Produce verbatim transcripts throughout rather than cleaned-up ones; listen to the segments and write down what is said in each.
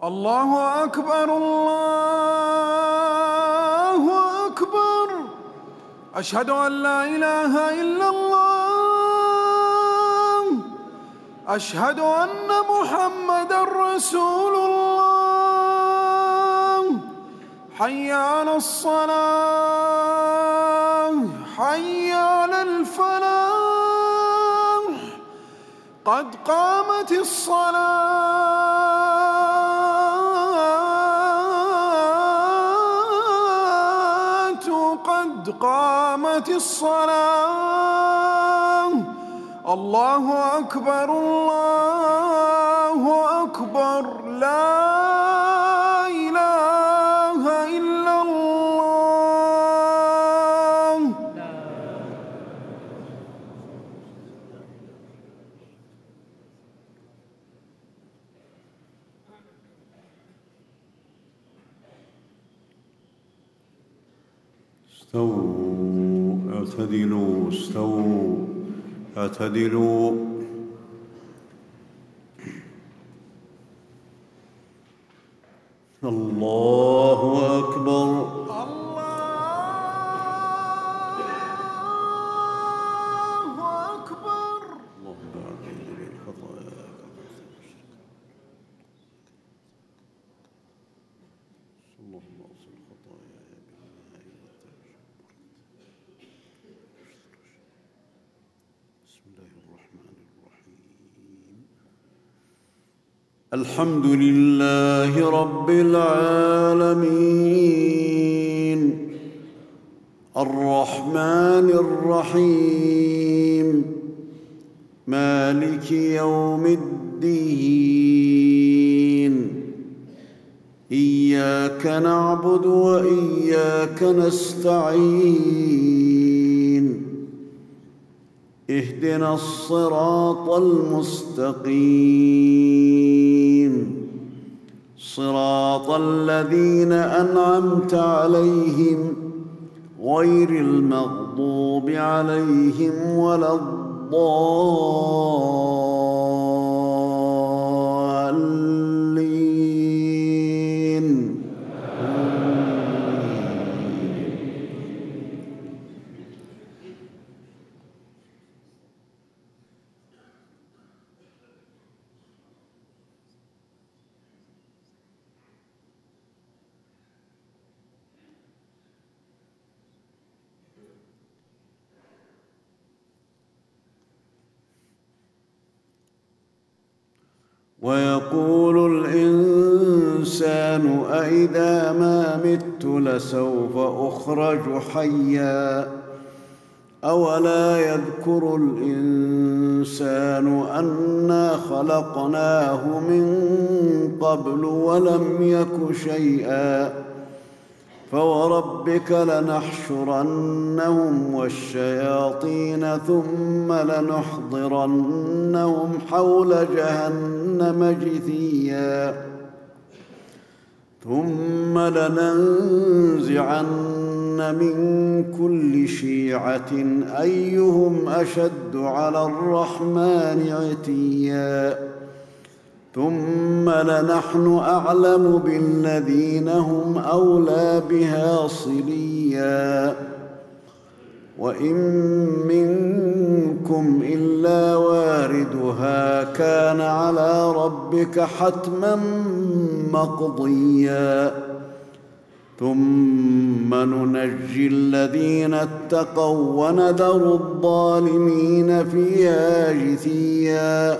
الله أكبر الله أكبر. أشهد أن لا إله إلا الله. أشهد أن محمدًا رسول الله. حي على الصلاة حي على الفلاح. قد قامت الصلاة قد قامت الصلاة. الله أكبر الله أكبر. لا إله إلا الله. استووا اعتدلوا استووا اعتدلوا. الله أكبر. الله أكبر. اللهم أعطني الخطايا اللهم اغسل خطاياي بالماء والثلج. بسم الله الرحمن الرحيم. الحمد لله رب العالمين الرحمن الرحيم مالك يوم الدين. إياك نعبد وإياك نستعين. اهدنا الصراط المستقيم صراط الذين أنعمت عليهم غير المغضوب عليهم ولا الضالين. ويقول الإنسان أإذا ما مت لسوف أخرج حيا. أولا يذكر الإنسان أنا خلقناه من قبل ولم يك شيئا. فوربك لنحشرنهم والشياطين ثم لنحضرنهم حول جهنم جثيا. ثم لننزعن من كل شيعة أيهم أشد على الرحمن عتيا. ثم لنحن أعلم بالذين هم أولى بها صليا. وإن منكم إلا واردها كان على ربك حتما مقضيا. ثم ننجي الذين اتقوا ونذر الظالمين فيها جثيا.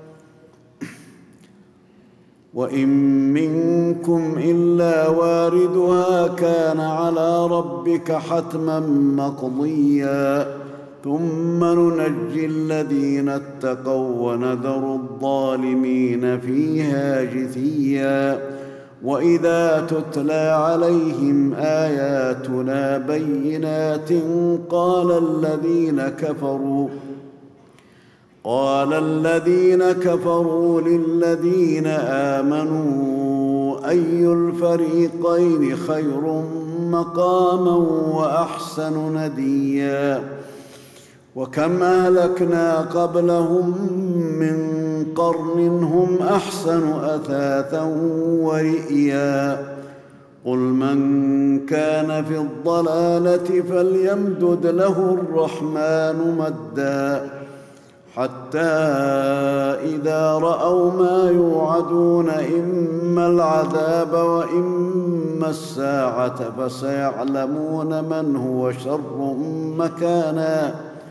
وإن منكم إلا واردها كان على ربك حتما مقضيا. ثم ننجي الذين اتقوا ونذر الظالمين فيها جثيا. وإذا تتلى عليهم آياتنا بينات قال الذين كفروا قال الذين كفروا للذين آمنوا أي الفريقين خير مقاما وأحسن نديا. وكم أهلكنا قبلهم من قرن هم أحسن أثاثا ورئيا قل من كان في الضلالة فليمدد له الرحمن مدا حتى إذا رأوا ما يوعدون إما العذاب وإما الساعة فسيعلمون من هو شر مكانا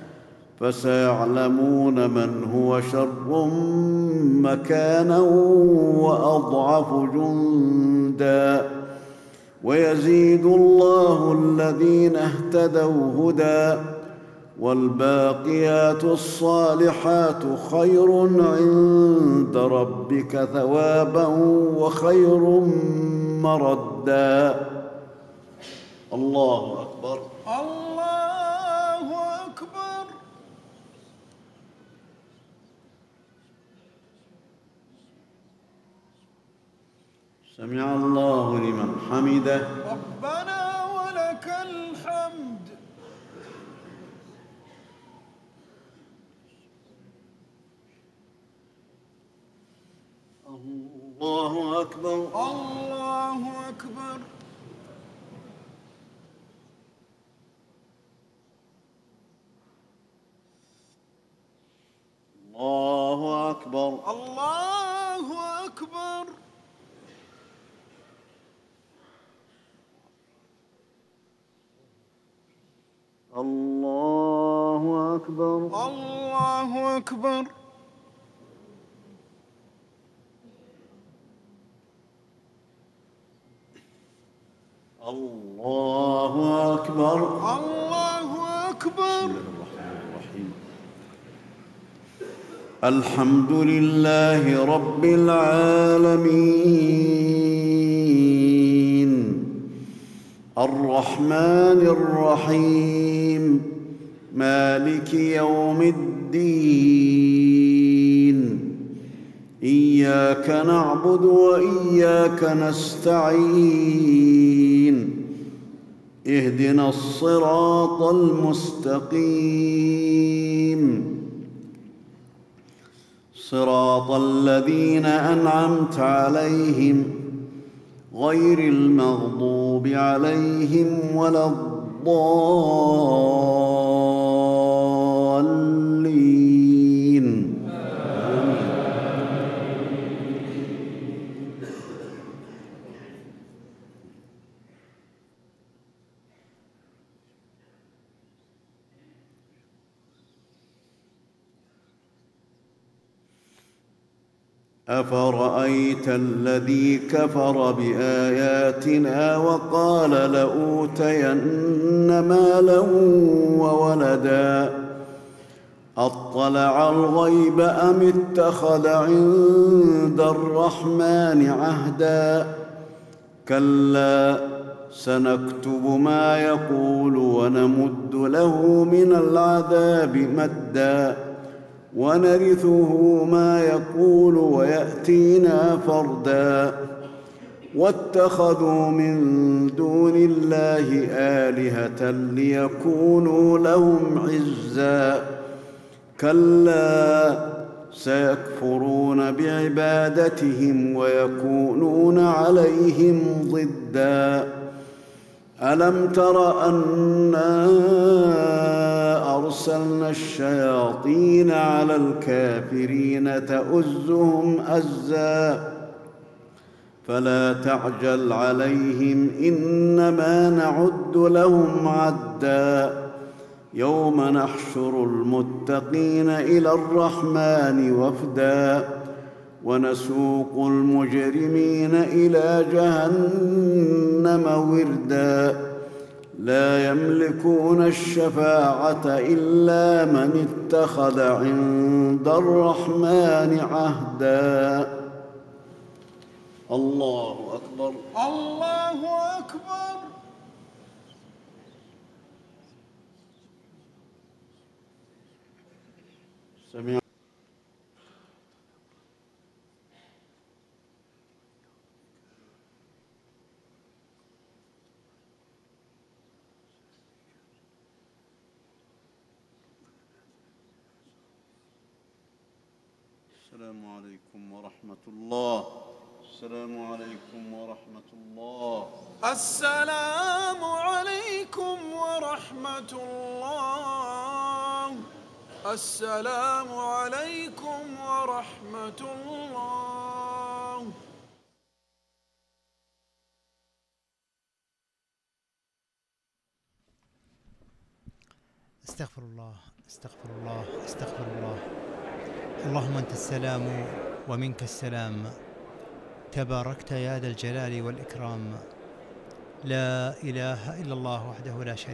فسيعلمون من هو شر مكانا وأضعف جندا ويزيد الله الذين اهتدوا هدى والباقيات الصالحات خير عند ربك ثوابا وخير مردا. الله أكبر. الله أكبر. سمع الله لمن حمده. ربنا ولك الحمد. الله أكبر. الله أكبر. الله أكبر. الله أكبر. الله أكبر. الله أكبر. الله أكبر. الله أكبر. بسم الله الرحمن الرحيم. الحمد لله رب العالمين الرحمن الرحيم مالك يوم الدين إياك نعبد وإياك نستعين اهدنا الصراط المستقيم صراط الذين أنعمت عليهم غير المغضوب عليهم ولا الضالين. أفرأيت الذي كفر بآياتنا وقال لأوتين مالا وولدا أطلع الغيب أم اتخذ عند الرحمن عهدا كلا سنكتب ما يقول ونمد له من العذاب مدا ونرثه ما يقول ويأتينا فردا واتخذوا من دون الله آلهة ليكونوا لهم عزا كلا سيكفرون بعبادتهم ويكونون عليهم ضدا ألم تر أنا أرسلنا الشياطين على الكافرين تؤزهم أزا فلا تعجل عليهم إنما نعد لهم عدا يوم نحشر المتقين إلى الرحمن وفدا ونسوق المجرمين إلى جهنم وردا لا يملكون الشفاعة إلا من اتخذ عند الرحمن عهدا. الله أكبر. الله أكبر. سمع السلام السلام عليكم ورحمة الله. السلام عليكم ورحمة الله. السلام عليكم ورحمة الله. السلام عليكم ورحمة الله. استغفر الله استغفر الله استغفر الله. اللهم أنت السلام ومنك السلام، تباركت يا ذا الجلال والإكرام. لا إله إلا الله وحده لا شريك